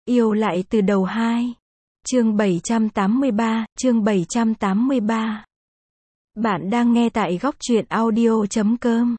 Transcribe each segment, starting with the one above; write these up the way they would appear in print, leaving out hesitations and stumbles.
Yêu lại từ đầu 2. Chương 783. Bạn đang nghe tại góc truyện audio.com.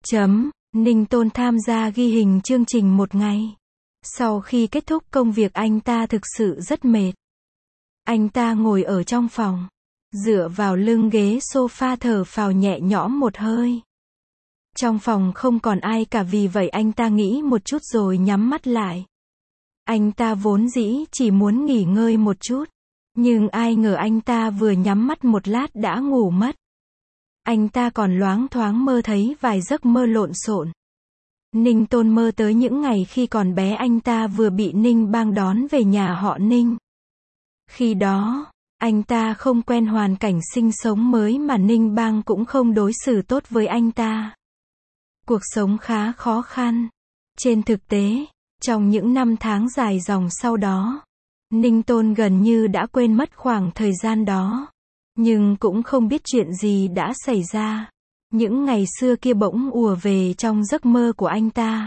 Ninh Tôn tham gia ghi hình chương trình một ngày. Sau khi kết thúc công việc anh ta thực sự rất mệt. Anh ta ngồi ở trong phòng, dựa vào lưng ghế sofa thở phào nhẹ nhõm một hơi. Trong phòng không còn ai cả, vì vậy anh ta nghĩ một chút rồi nhắm mắt lại. Anh ta vốn dĩ chỉ muốn nghỉ ngơi một chút, nhưng ai ngờ anh ta vừa nhắm mắt một lát đã ngủ mất. Anh ta còn loáng thoáng mơ thấy vài giấc mơ lộn xộn. Ninh Tôn mơ tới những ngày khi còn bé anh ta vừa bị Ninh Bang đón về nhà họ Ninh. Khi đó, anh ta không quen hoàn cảnh sinh sống mới mà Ninh Bang cũng không đối xử tốt với anh ta. Cuộc sống khá khó khăn. Trên thực tế, trong những năm tháng dài dòng sau đó, Ninh Tôn gần như đã quên mất khoảng thời gian đó. Nhưng cũng không biết chuyện gì đã xảy ra. Những ngày xưa kia bỗng ùa về trong giấc mơ của anh ta.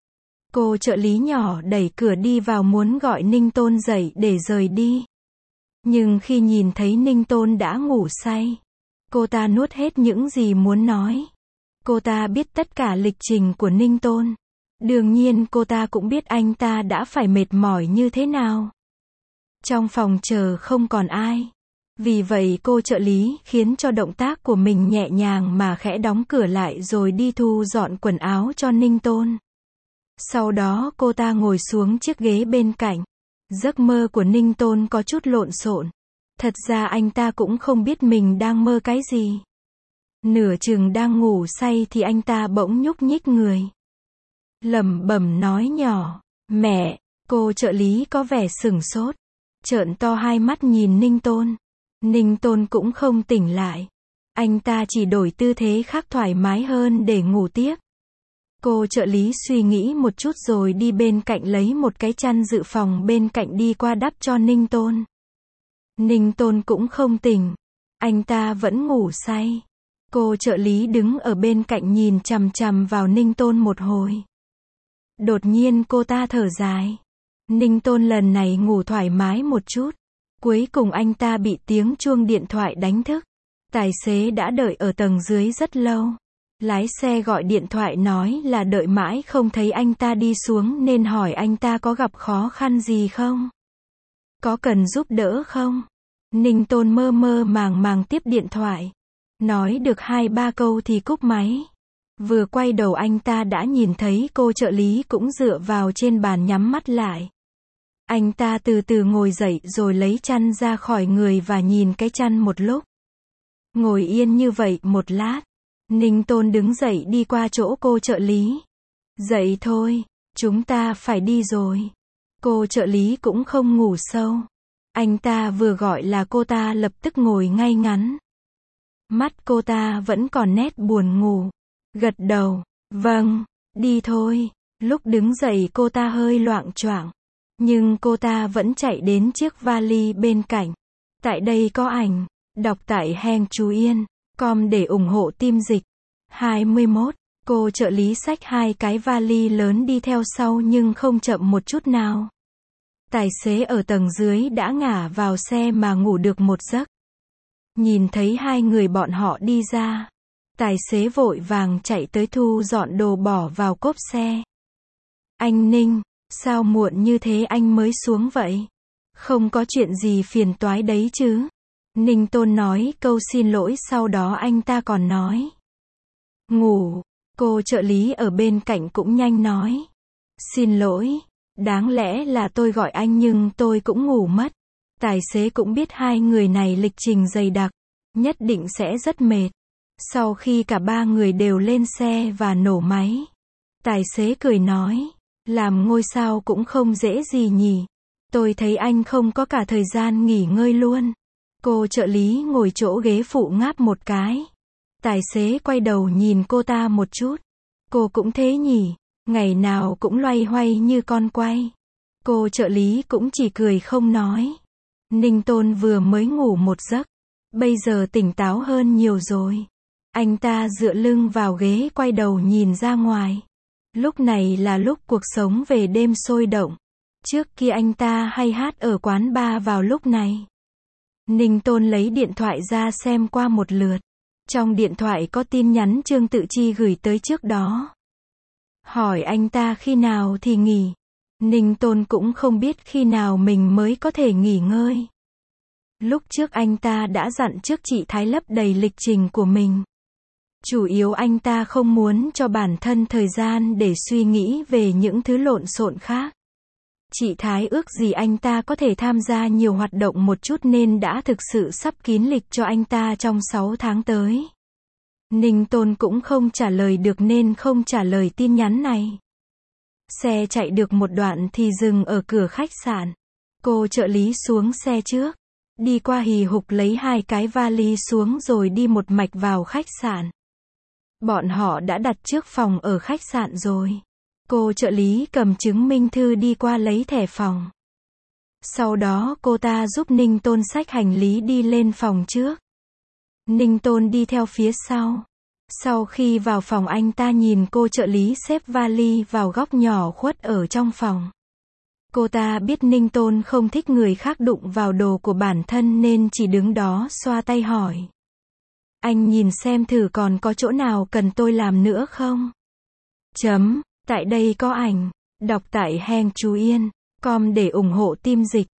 Cô trợ lý nhỏ đẩy cửa đi vào muốn gọi Ninh Tôn dậy để rời đi. Nhưng khi nhìn thấy Ninh Tôn đã ngủ say, cô ta nuốt hết những gì muốn nói. Cô ta biết tất cả lịch trình của Ninh Tôn. Đương nhiên cô ta cũng biết anh ta đã phải mệt mỏi như thế nào. Trong phòng chờ không còn ai. Vì vậy cô trợ lý khiến cho động tác của mình nhẹ nhàng mà khẽ đóng cửa lại rồi đi thu dọn quần áo cho Ninh Tôn. Sau đó cô ta ngồi xuống chiếc ghế bên cạnh. Giấc mơ của Ninh Tôn có chút lộn xộn. Thật ra anh ta cũng không biết mình đang mơ cái gì. Nửa chừng đang ngủ say thì anh ta bỗng nhúc nhích người. Lẩm bẩm nói nhỏ, mẹ. Cô trợ lý có vẻ sửng sốt, trợn to hai mắt nhìn Ninh Tôn. Ninh Tôn cũng không tỉnh lại. Anh ta chỉ đổi tư thế khác thoải mái hơn để ngủ tiếp. Cô trợ lý suy nghĩ một chút rồi đi bên cạnh lấy một cái chăn dự phòng bên cạnh đi qua đắp cho Ninh Tôn. Ninh Tôn cũng không tỉnh. Anh ta vẫn ngủ say. Cô trợ lý đứng ở bên cạnh nhìn chằm chằm vào Ninh Tôn một hồi. Đột nhiên cô ta thở dài. Ninh Tôn lần này ngủ thoải mái một chút. Cuối cùng anh ta bị tiếng chuông điện thoại đánh thức. Tài xế đã đợi ở tầng dưới rất lâu. Lái xe gọi điện thoại nói là đợi mãi không thấy anh ta đi xuống nên hỏi anh ta có gặp khó khăn gì không? Có cần giúp đỡ không? Ninh Tôn mơ mơ màng màng tiếp điện thoại. Nói được 2-3 câu thì cúp máy. Vừa quay đầu anh ta đã nhìn thấy cô trợ lý cũng dựa vào trên bàn nhắm mắt lại. Anh ta từ từ ngồi dậy rồi lấy chăn ra khỏi người và nhìn cái chăn một lúc. Ngồi yên như vậy một lát, Ninh Tôn đứng dậy đi qua chỗ cô trợ lý. Dậy thôi, chúng ta phải đi rồi. Cô trợ lý cũng không ngủ sâu. Anh ta vừa gọi là cô ta lập tức ngồi ngay ngắn. Mắt cô ta vẫn còn nét buồn ngủ. Gật đầu, vâng, đi thôi. Lúc đứng dậy cô ta hơi loạng choạng. Nhưng cô ta vẫn chạy đến chiếc vali bên cạnh. Tại đây có ảnh. Đọc tại Heng Chú Yên com để ủng hộ team dịch. 21. Cô trợ lý xách 2 cái vali lớn đi theo sau nhưng không chậm một chút nào. Tài xế ở tầng dưới đã ngả vào xe mà ngủ được một giấc. Nhìn thấy 2 người bọn họ đi ra, tài xế vội vàng chạy tới thu dọn đồ bỏ vào cốp xe. Anh Ninh, sao muộn như thế anh mới xuống vậy? Không có chuyện gì phiền toái đấy chứ? Ninh Tôn nói câu xin lỗi, sau đó anh ta còn nói. Ngủ. Cô trợ lý ở bên cạnh cũng nhanh nói. Xin lỗi. Đáng lẽ là tôi gọi anh nhưng tôi cũng ngủ mất. Tài xế cũng biết 2 người này lịch trình dày đặc. Nhất định sẽ rất mệt. Sau khi cả 3 người đều lên xe và nổ máy, tài xế cười nói. Làm ngôi sao cũng không dễ gì nhỉ. Tôi thấy anh không có cả thời gian nghỉ ngơi luôn. Cô trợ lý ngồi chỗ ghế phụ ngáp một cái. Tài xế quay đầu nhìn cô ta một chút. Cô cũng thế nhỉ, ngày nào cũng loay hoay như con quay. Cô trợ lý cũng chỉ cười không nói. Ninh Tôn vừa mới ngủ một giấc, bây giờ tỉnh táo hơn nhiều rồi. Anh ta dựa lưng vào ghế quay đầu nhìn ra ngoài. Lúc này là lúc cuộc sống về đêm sôi động. Trước kia anh ta hay hát ở quán bar vào lúc này. Ninh Tôn lấy điện thoại ra xem qua một lượt. Trong điện thoại có tin nhắn Trương Tự Chi gửi tới trước đó. Hỏi anh ta khi nào thì nghỉ. Ninh Tôn cũng không biết khi nào mình mới có thể nghỉ ngơi. Lúc trước anh ta đã dặn trước chị Thái lấp đầy lịch trình của mình. Chủ yếu anh ta không muốn cho bản thân thời gian để suy nghĩ về những thứ lộn xộn khác. Chị Thái ước gì anh ta có thể tham gia nhiều hoạt động một chút nên đã thực sự sắp kín lịch cho anh ta trong 6 tháng tới. Ninh Tôn cũng không trả lời được nên không trả lời tin nhắn này. Xe chạy được một đoạn thì dừng ở cửa khách sạn. Cô trợ lý xuống xe trước. Đi qua hì hục lấy 2 cái vali xuống rồi đi một mạch vào khách sạn. Bọn họ đã đặt trước phòng ở khách sạn rồi. Cô trợ lý cầm chứng minh thư đi qua lấy thẻ phòng. Sau đó cô ta giúp Ninh Tôn xách hành lý đi lên phòng trước. Ninh Tôn đi theo phía sau. Sau khi vào phòng anh ta nhìn cô trợ lý xếp vali vào góc nhỏ khuất ở trong phòng. Cô ta biết Ninh Tôn không thích người khác đụng vào đồ của bản thân nên chỉ đứng đó xoa tay hỏi. Anh nhìn xem thử còn có chỗ nào cần tôi làm nữa không? Tại đây có ảnh. Đọc tại Heng Chú Yên. Com để ủng hộ team dịch.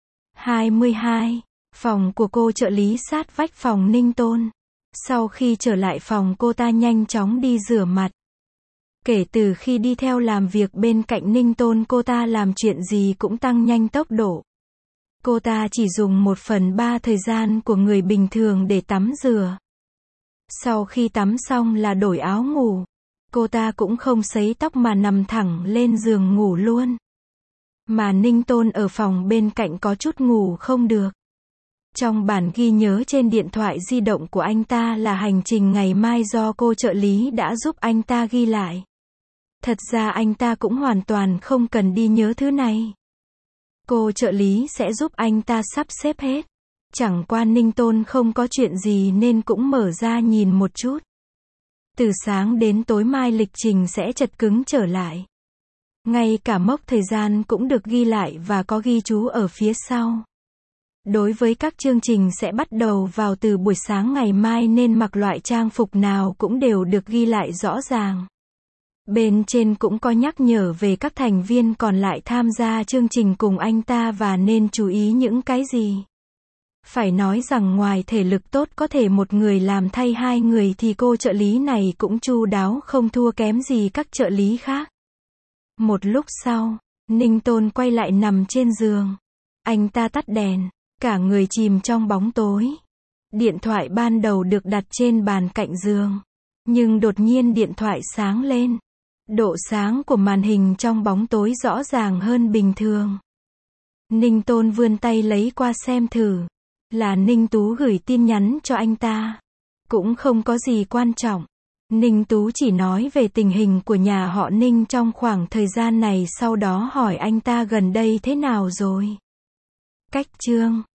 22. Phòng của cô trợ lý sát vách phòng Ninh Tôn. Sau khi trở lại phòng cô ta nhanh chóng đi rửa mặt. Kể từ khi đi theo làm việc bên cạnh Ninh Tôn cô ta làm chuyện gì cũng tăng nhanh tốc độ. Cô ta chỉ dùng 1/3 thời gian của người bình thường để tắm rửa. Sau khi tắm xong là đổi áo ngủ. Cô ta cũng không sấy tóc mà nằm thẳng lên giường ngủ luôn. Mà Ninh Tôn ở phòng bên cạnh có chút ngủ không được. Trong bản ghi nhớ trên điện thoại di động của anh ta là hành trình ngày mai do cô trợ lý đã giúp anh ta ghi lại. Thật ra anh ta cũng hoàn toàn không cần đi nhớ thứ này. Cô trợ lý sẽ giúp anh ta sắp xếp hết. Chẳng qua Ninh Tôn không có chuyện gì nên cũng mở ra nhìn một chút. Từ sáng đến tối mai lịch trình sẽ chật cứng trở lại. Ngay cả mốc thời gian cũng được ghi lại và có ghi chú ở phía sau. Đối với các chương trình sẽ bắt đầu vào từ buổi sáng ngày mai nên mặc loại trang phục nào cũng đều được ghi lại rõ ràng. Bên trên cũng có nhắc nhở về các thành viên còn lại tham gia chương trình cùng anh ta và nên chú ý những cái gì. Phải nói rằng ngoài thể lực tốt có thể một người làm thay 2 người thì cô trợ lý này cũng chu đáo không thua kém gì các trợ lý khác. Một lúc sau, Ninh Tôn quay lại nằm trên giường. Anh ta tắt đèn, cả người chìm trong bóng tối. Điện thoại ban đầu được đặt trên bàn cạnh giường. Nhưng đột nhiên điện thoại sáng lên. Độ sáng của màn hình trong bóng tối rõ ràng hơn bình thường. Ninh Tôn vươn tay lấy qua xem thử. Là Ninh Tú gửi tin nhắn cho anh ta. Cũng không có gì quan trọng. Ninh Tú chỉ nói về tình hình của nhà họ Ninh trong khoảng thời gian này, sau đó hỏi anh ta gần đây thế nào rồi. Cách chương